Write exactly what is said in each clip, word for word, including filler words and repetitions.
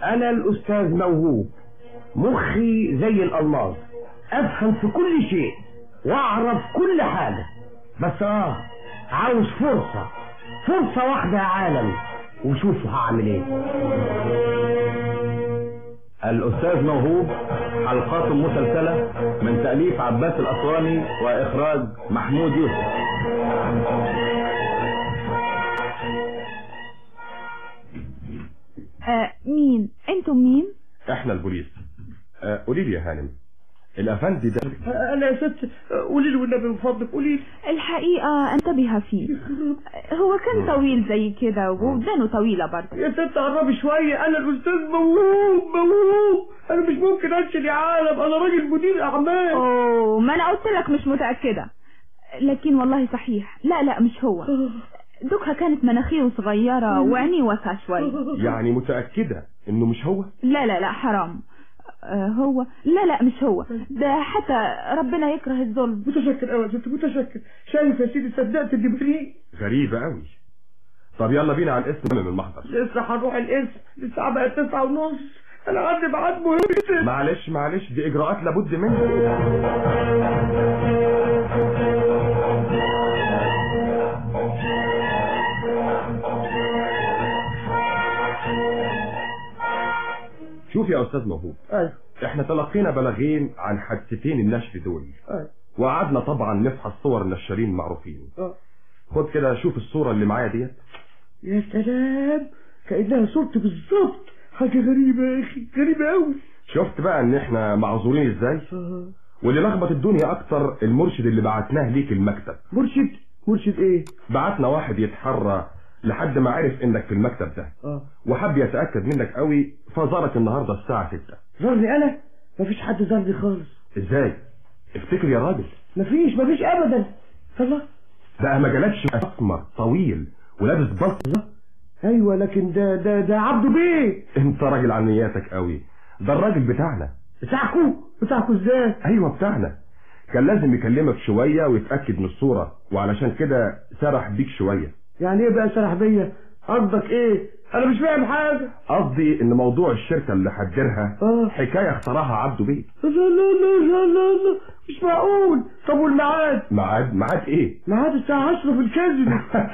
انا الاستاذ موهوب، مخي زي الالماس، افهم في كل شيء واعرف كل حاجة، بس اه عاوز فرصة فرصة واحدة يا عالم، وشوفوا هعمل ايه. الأستاذ موهوب، حلقات مسلسلة من تأليف عباس الأسواني وإخراج محمود يوسف. آه مين؟ انتم مين؟ احنا البوليس. آه قولي لي يا هانم، الأفندي ده انا يا ست قولي لي والنبي من فضلك قولي لي. الحقيقة انتبه فيه، هو كان طويل زي كده وودانه طويلة برضه. يا ست قربي شوية، انا الاستاذ موهوب موهوب، انا مش ممكن انشل يا عالم، انا راجل مدير اعمال. اوه ما انا قلت لك مش متأكدة، لكن والله صحيح. لا لا مش هو، دوكها كانت مناخيره صغيرة وعينيه واسعة شوية. يعني متأكدة انه مش هو؟ لا لا لا حرام، آه هو لا لا مش هو ده، حتى ربنا يكره الظلم. متشكر قوي يا ست متشكر. شايف يا سيدي صدقت دي بريء. غريبة قوي. طب يلا بينا على الاسم من المحضر. لسه هنروح الاسم، الساعة بقت تسعة ونص، انا عندي ميعاد مهم. معلش معلش دي اجراءات لابد منها. شوف يا استاذ موهوب، ايوه احنا تلقينا بلاغين عن حادثتين النشر دول. ايوه وقعدنا طبعا نفحص صور النشارين المعروفين. اه خد كده شوف الصورة اللي معايا ديت. يا سلام، كأنها صورتي بالظبط، حاجة غريبة يا اخي، غريبة قوي. شفت بقى ان احنا معذورين ازاي؟ اه واللي لخبط الدنيا اكتر المرشد اللي بعتناه ليك المكتب. مرشد؟ مرشد ايه؟ بعتنا واحد يتحرى لحد ما عرف انك في المكتب ده، اه وحب يتأكد منك قوي، فزارك النهاردة الساعة ستة. زارني انا؟ مفيش حد زارني خالص. ازاي؟ افتكر يا راجل. مفيش مفيش ابدا. الله، ده ما جالكش اسمر طويل ولابس بلطو؟ ايوه لكن ده ده ده عبده بيه. انت راجل عن نياتك قوي، ده الراجل بتاعنا. بتاعكو؟ بتاعكو ازاي؟ ايوه بتاعنا، كان لازم يكلمك شوية ويتأكد من الصورة، وعلشان كده سرح بيك شوية. يعني ايه بقى سرح بيا؟ قصدك ايه؟ انا مش فاهم حاجة. قصدي ان موضوع الشركة اللي هتديرها اه حكاية اختراها عبده بيه. لا لا لا لا لا لا مش معقول. طب والميعاد؟ ميعاد؟ ميعاد ايه؟ ميعاد الساعة عشرة في الكازينو.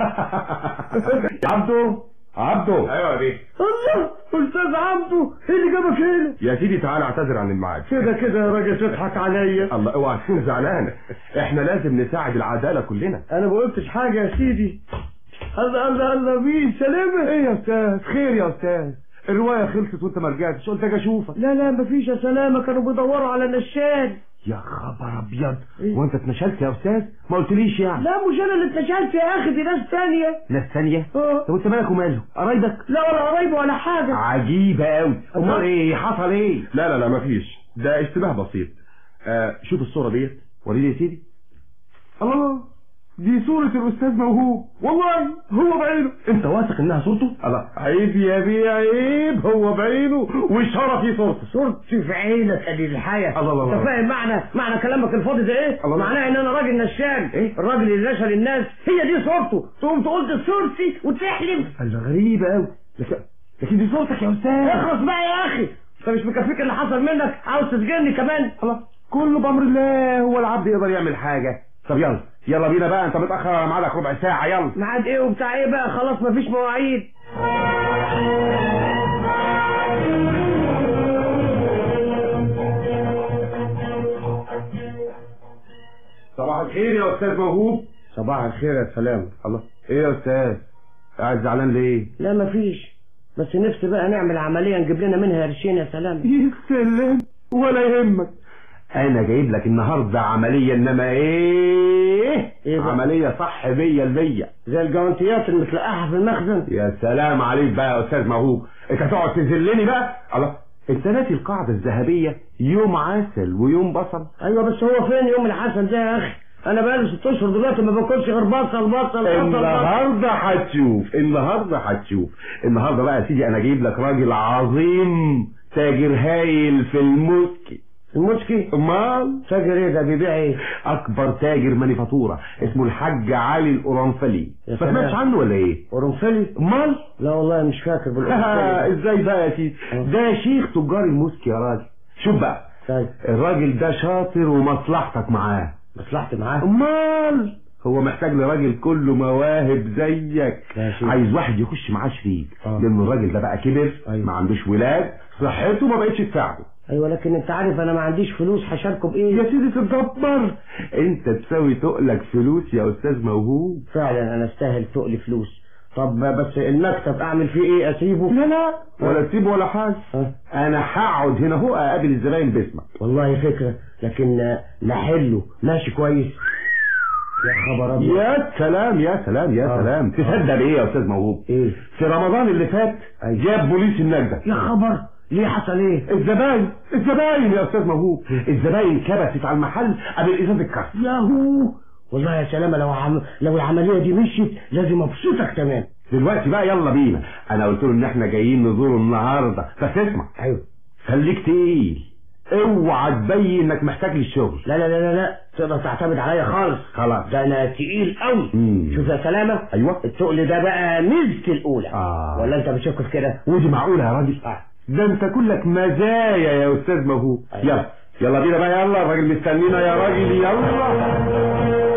يا عبده عبده. ايوه يا بيه. الله، استاذ عبده، ايه اللي جابك هنا؟ يا سيدي تعالى اعتذر عن الميعاد. كده كده يا راجل تضحك عليا. الله اوعى تكون زعلان، احنا لازم نساعد العدالة كلنا. انا ما قلتش حاجة يا سيدي. الله الله الله مين سلامة؟ ايه يا استاذ؟ خير يا استاذ، الرواية خلصت وانت ما رجعتش، قلت اجي اشوفك. لا لا مفيش يا سلامة، كانوا بيدوروا على نشال. يا خبر ابيض، إيه؟ وانت اتنشلت يا استاذ؟ ما قلتليش يعني. لا مش انا اللي اتنشلت يا اخي، دي ناس ثانية. ناس ثانية؟ اه. طب انت مالك وماله؟ قرايبك؟ لا ولا قرايبه ولا حاجة. عجيبة قوي. أمال امال ايه حصل ايه؟ لا لا لا مفيش، ده اشتباه بسيط. آه شوف الصورة ديت، وريني يا سيدي. الله، دي صورة الأستاذ موهوب، والله هو بعينه. أنت واثق إنها صورته؟ الله، عيب يا بيه عيب، هو بعينه والشرف صورته. صورتي في عينك أدي الحياة. الله الله. أنت فاهم معنى معنى كلامك الفاضي ده إيه؟ الله. معناه إن أنا راجل نشال. إيه؟ الراجل اللي نشل الناس، هي دي صورته. تقوم تقول دي صورتي وتحلم. الله غريبة أوي. لكن لكن دي صورتك يا أستاذ. اخلص بقى يا أخي، أنت مش مكفيك اللي حصل منك، عاوز تسجنني كمان؟ الله، كله بأمر الله، هو العبد يقدر يعمل حاجة. طب يلا يلا بينا بقى، انت متأخر على ميعادك ربع ساعة. يلا. ميعاد ايه وبتاع ايه بقى؟ خلاص مفيش مواعيد. صباح الخير يا استاذ موهوب. صباح الخير يا سلام. الله، ايه يا استاذ قاعد زعلان ليه؟ لا مفيش، بس نفسي بقى نعمل عملية نجيب لنا منها قرشين يا سلام. يا سلام، ولا يهمك، انا جايب لك النهارده عمليه، انما ايه, إيه عمليه صح مية المية زي الجوانتيات المتلقاحه في المخزن. يا سلام عليك بقى يا استاذ موهوب، انت هتقعد تذلني بقى؟ الله، انت ناسي القاعده الذهبيه، يوم عسل ويوم بصل. ايوه بس هو فين يوم العسل ده يا اخي؟ انا بقالي ست اشهر دلوقتي ما باكلش غير بصل بصل. النهارده هتشوف، النهارده هتشوف النهارده بقى يا سيدي، انا جايب لك راجل عظيم، تاجر هايل في المسك. المسكي؟ امال تاجر ايه ده؟ بيبيع ايه؟ اكبر تاجر مانيفاتوره اسمه الحاج علي القرنفلي. ما سمعتش عنه ولا ايه؟ قرنفلي؟ امال لا والله مش فاكر بالقرنفلي. ازاي بقى يا سيدي؟ ده شيخ تجار المسكي يا راجل. شوف بقى طيب الراجل ده شاطر ومصلحتك معاه. مصلحتي معاه؟ امال هو محتاج لراجل كله مواهب زيك. عايز واحد يخش معاه شريك، لان الراجل ده بقى كبر. أيوة. ما عندوش ولاد، صحته ما بقتش تساعده. ايوه لكن انت عارف انا ما عنديش فلوس، هشاركه بايه؟ يا سيدي تتدبر، انت تساوي تقلك فلوس يا استاذ موهوب. فعلا انا استاهل تقلي فلوس. طب بس المكتب اعمل فيه ايه؟ اسيبه؟ لا لا ولا تسيبه ولا حاجه. انا هقعد هنا هو اقابل الزباين باسمك. والله فكره، لكن نحله ماشي كويس. يا خبر ابيض. يا سلام يا سلام يا آه. سلام. تصدق بايه يا استاذ موهوب؟ ايه؟ في رمضان اللي فات جاب بوليس النجدة. يا خبر، ليه حصل ايه؟ الزباين الزباين يا استاذ موهوب، الزباين كبست على المحل قبل ازاز الكاس. ياهو والله يا سلامه، لو عم... لو العمليه دي مشيت لازم ابسطك تمام. دلوقتي بقى يلا بينا. انا قلت له ان احنا جايين نزوره النهارده، بس اسمع. ايوه خليك تقيل، اوعى تبين انك محتاج للشغل. لا لا لا لا لا تقدر تعتمد عليا خالص. خلاص ده انا تقيل قوي. شوف يا سلامه. ايوه التقل ده بقى ميزتي الاولى. آه. ولا انت بتشك في كده؟ ودي معقوله يا راجل؟ آه. ده انت كلك مزايا يا استاذ موهوب. أيوة. يلا يلا بينا بقى، يلا الراجل مستنينا يا راجل. يلا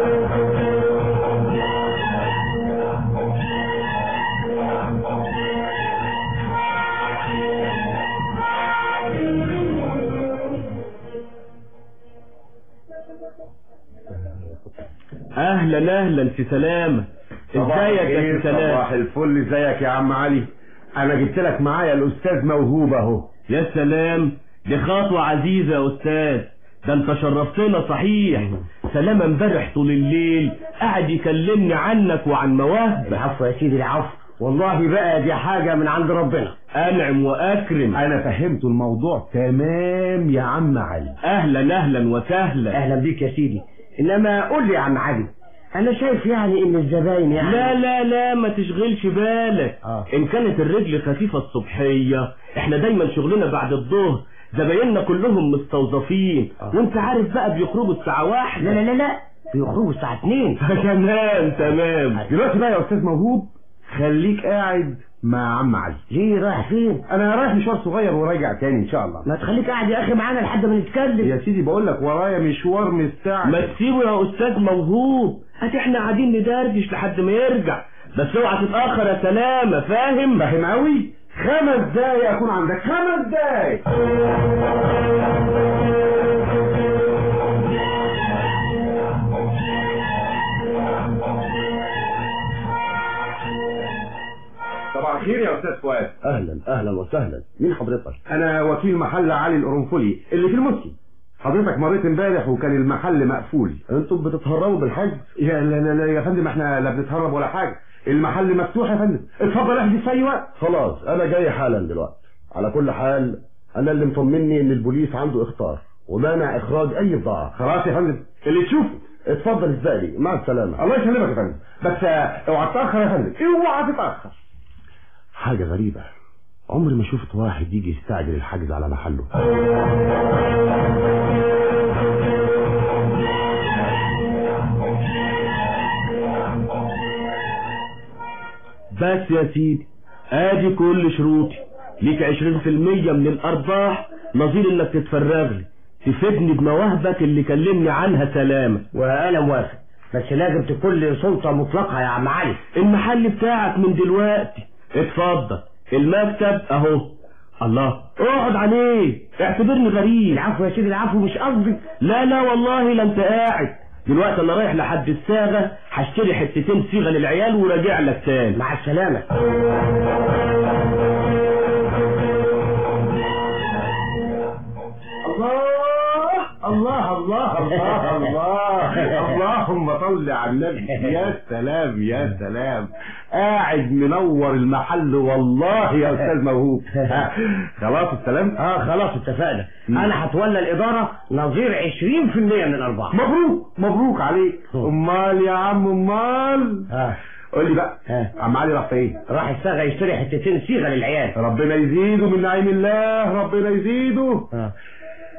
اهلا اهلا في سلامة. ازيك يا في سلامة؟ صباح الفل. ازيك يا عم علي؟ انا جبت لك معايا الاستاذ موهوب اهو. يا سلام، دي خطوة عزيزة يا استاذ، ده انت شرفتنا صحيح. سلامة امبارح طول الليل قاعد يكلمني عنك وعن مواهبك. العفو يا سيدي العفو، والله بقى دي حاجة من عند ربنا. انعم واكرم. انا فهمت الموضوع تمام يا عم علي. اهلا اهلا وسهلا. اهلا بيك يا سيدي. انما قول لي يا عم علي، انا شايف يعني ان الزباين يعني لا لا لا ما تشغلش بالك. آه. ان كانت الرجل خفيفة الصبحية، احنا دايما شغلنا بعد الظهر، زبايننا كلهم مستوظفين. آه. وانت عارف بقى بيخرجوا الساعة واحدة. لا لا لا لا بيخرجوا الساعة اتنين. تمام تمام. دلوقتي بقى يا استاذ موهوب خليك قاعد مع عم علي. ليه رايح فين؟ انا رايح مشوار صغير وراجع تاني ان شاء الله. ما تخليك قاعد يا اخي معانا لحد ما نتكلم. يا سيدي بقول لك ورايا مشوار مستعجل. ما تسيبه يا استاذ موهوب، هات احنا قاعدين ندردش لحد ما يرجع، بس اوعى تتاخر يا سلامة. فاهم؟ فاهم قوي. خمس دقايق اكون عندك، خمس دقايق. صباح الخير يا استاذ فؤاد. اهلا اهلا وسهلا. مين حضرتك؟ انا وكيل محل علي القرنفلي اللي في المسكي. حضرتك مريت امبارح وكان المحل مقفول. انتوا بتتهربوا بالحج؟ يا لا لا لا يا فندم، احنا لا بنتهرب ولا حاجه، المحل مفتوح يا فندم. اتفضل احجز في اي وقت. خلاص انا جاي حالا دلوقتي. على كل حال انا اللي مطمني ان البوليس عنده اخطار ومانع اخراج اي بضاعه. خلاص يا فندم اللي تشوفه. اتفضل الزقلي، مع السلامه. الله يسلمك يا فندم، بس اوعى تتاخر يا فندم، اوعى تتاخر. حاجه غريبه، عمري ما شفت واحد يجي يستعجل الحجز على محله. بس يا سيدي ادي كل شروطي. ليك عشرين في المية من الارباح نظير انك تتفرغ لي تفيدني بمواهبك اللي كلمني عنها سلامة. وانا موافق، بس لازم تكون لي سلطة مطلقة يا عم علي. المحل بتاعك من دلوقتي. اتفضل المكتب اهو. الله، اقعد عليه، اعتبرني غريب. العفو يا سيدي العفو، مش قصدي. لا لا والله لا انت قاعد. دلوقتي انا رايح لحد الصاغة هشتري حتتين صيغة للعيال وراجع لك تاني. مع السلامة. الله الله الله الله اللهم صل على النبي. يا سلام يا سلام، قاعد منور المحل والله يا استاذ موهوب. خلاص السلام. اه خلاص اتفقنا. انا هتولى الاداره نظير عشرين في المية من الارباح. مبروك مبروك عليك. امال يا عم امال. اه قول لي بقى، ها. عم علي راح فين؟ راح الصاغه يشتري حتتين صيغه للعيال. ربنا يزيده من نعيم الله، ربنا يزيده. اه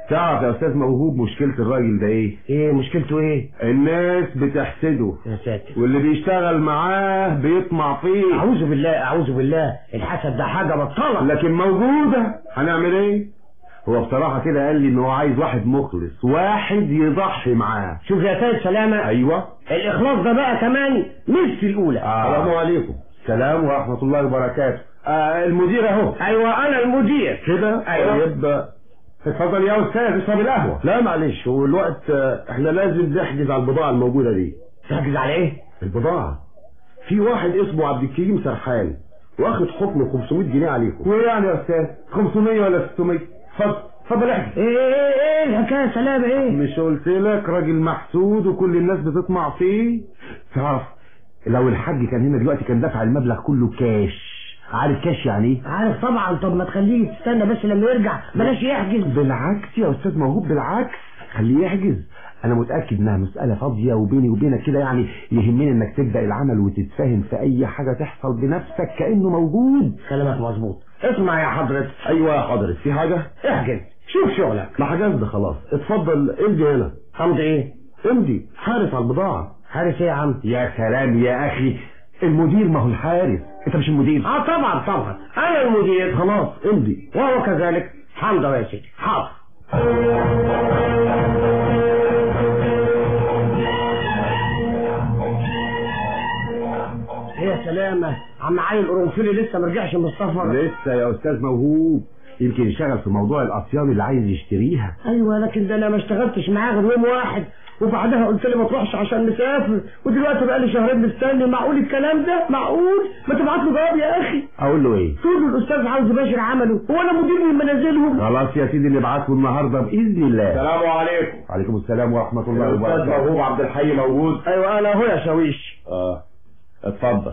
تعرف يا استاذ موهوب مشكلة الراجل ده ايه؟ ايه مشكلته ايه؟ الناس بتحسده، يا ساتر، واللي بيشتغل معاه بيطمع فيه. اعوذ بالله اعوذ بالله، الحسد ده حاجة بطلة. لكن موجودة، هنعمل ايه؟ هو بصراحة كده قال لي ان هو عايز واحد مخلص، واحد يضحي معاه. شوف يا سيد سلامة، ايوه الاخلاص ده بقى كمان نفسي الاولى. السلام آه. عليكم. السلام ورحمة الله وبركاته. آه المدير اهو. ايوه انا المدير كده؟ أيوة. طيب اتفضل يا استاذ اشرب القهوة. لا معلش، هو الوقت احنا لازم نحجز على البضاعة الموجودة دي. تحجز على ايه؟ البضاعة. في واحد اسمه عبد الكريم سرحان واخد حكم خمسمية جنيه عليكم. وايه يعني يا استاذ؟ خمسمية ولا ستمية؟ اتفضل اتفضل احجز. ايه ايه ايه الحكاية سلامة ايه؟ مش قلت لك راجل محسود وكل الناس بتطمع فيه؟ تعرف لو الحاج كان هنا دلوقتي كان دفع المبلغ كله كاش. عارف كاش يعني ايه؟ عارف طبعا. طب ما تخليه تستنى بس لما يرجع، بلاش يحجز. بالعكس يا استاذ موهوب، بالعكس خليه يحجز. انا متاكد انها مساله فاضيه وبيني وبينك كده، يعني يهمني انك تبدا العمل وتتفاهم في اي حاجه تحصل بنفسك كانه موجود. كلامك مظبوط. اسمع يا حضرتك. ايوه يا حضرتك، في حاجه؟ احجز، شوف شغلك. ما حجزت خلاص، اتفضل امضي هنا. امضي ايه؟ امضي حارس على البضاعه. حارس ايه يا عم؟ يا سلام يا اخي، المدير ما هو الحارس، انت مش المدير؟ اه طبعا طبعا انا المدير. خلاص امضي. وهو كذلك. حمد يا سيدي. حاضر. ايه يا سلامة، عم علي القرنفلي لسه مرجعش من السفر؟ لسه يا استاذ موهوب، يمكن يشتغل في موضوع الاطيان اللي عايز يشتريها. ايوه لكن ده انا ما اشتغلتش معاه غير يوم واحد، وبعدها قلت لي ما تروحش عشان مسافر، ودلوقتي بقى لي شهرين مستني. معقول الكلام ده؟ معقول؟ ما تبعت له جواب يا اخي. اقول له ايه؟ تقول له الاستاذ عاوز يباشر عمله، هو انا مدير من منازلهم؟ خلاص يا سيدي نبعته النهارده باذن الله. السلام عليكم. وعليكم السلام ورحمه الله وبركاته. الاستاذ موهوب عبد الحي موجود؟ ايوه انا اهو يا شاويش. اه اتفضل.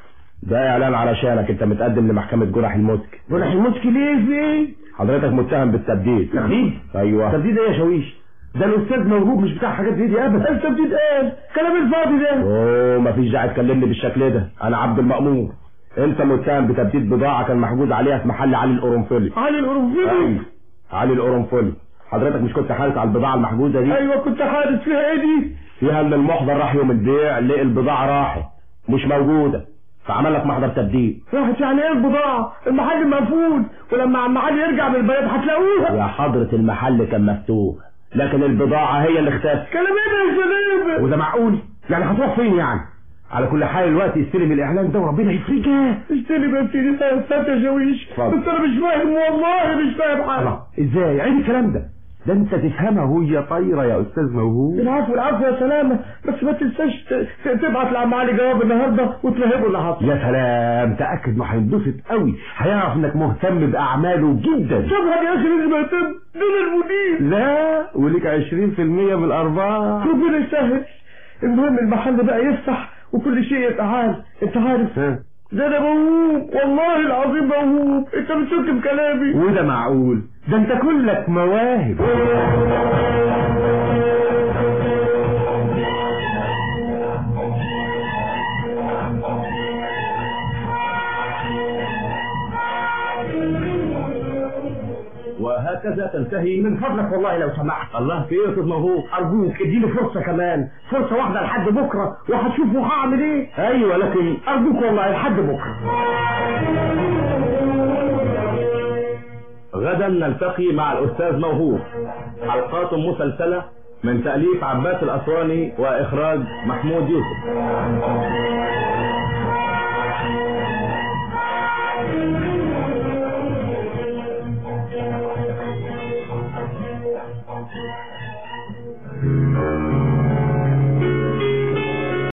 ده اعلان علشانك، انت متقدم لمحكمه جرح المسك. جرح المسك ليه؟ في ايه؟ حضرتك متهم بالتبديد. تبديد؟ ايوه. تبديد ايه يا شاويش؟ ده الاستاذ موهوب مش بتاع حاجات دي ابدا. التبديد ايه؟ كلام الفاضي ده. اوه مفيش داعي تكلمني بالشكل ده، انا عبد المأمور. انت متهم بتبديد بضاعه كان محجوز عليها في محل علي القرنفلي. علي القرنفلي؟ ايوه علي القرنفلي. حضرتك مش كنت حارس على البضاعه المحجوزه دي؟ ايوه كنت حارس. فيها ايه دي؟ فيها ان المحضر راح يوم البيع لقى البضاعه راحت مش موجوده، فعمل لك محضر تبديد. راحت يعني ايه البضاعه؟ المحل مقفول، ولما عم علي يرجع من البلد هتلاقوها. يا حضره المحل كان مفتوح، لكن البضاعه هي اللي اختفت. كلام ايه ده يا شباب؟ وده معقول؟ يعني هتروح فين يعني؟ على كل حال الوقت يستلم الاعلان ده وربنا يفرجها. استلم يا سيدي يا شاويش. بس انا مش فاهم والله، مش فاهم حاجه. ازاي؟ عيب الكلام ده، ده انت تفهمها وهي طايره يا استاذ موهوب. العفو العفو يا سلامه، بس ما تنساش تبعت لعم علي جواب النهارده وتفهمه اللي حصل. يا سلام، تاكد انه هينبسط قوي، هيعرف انك مهتم باعماله جدا. شوفها يا اخي لازم اهتم، دول المدير. لا وليك عشرين في المية من الارباح. ربنا يسهل. المهم المحل بقى يفتح وكل شيء يتعال. انت عارف ها؟ ده انا موهوب والله العظيم موهوب، انت بتشك بكلامي. وده معقول؟ ده انت كلك مواهب. وهكذا تنتهي. من فضلك والله لو سمحت. الله، في ايه يا استاذ موهوب؟ ارجوك اديني فرصه كمان، فرصه واحده لحد بكره وهتشوفوا هعمل ايه. ايوه لكن ارجوك والله لحد بكره. غدا نلتقي مع الاستاذ موهوب، حلقات مسلسله من تاليف عباس الاسواني واخراج محمود يوسف.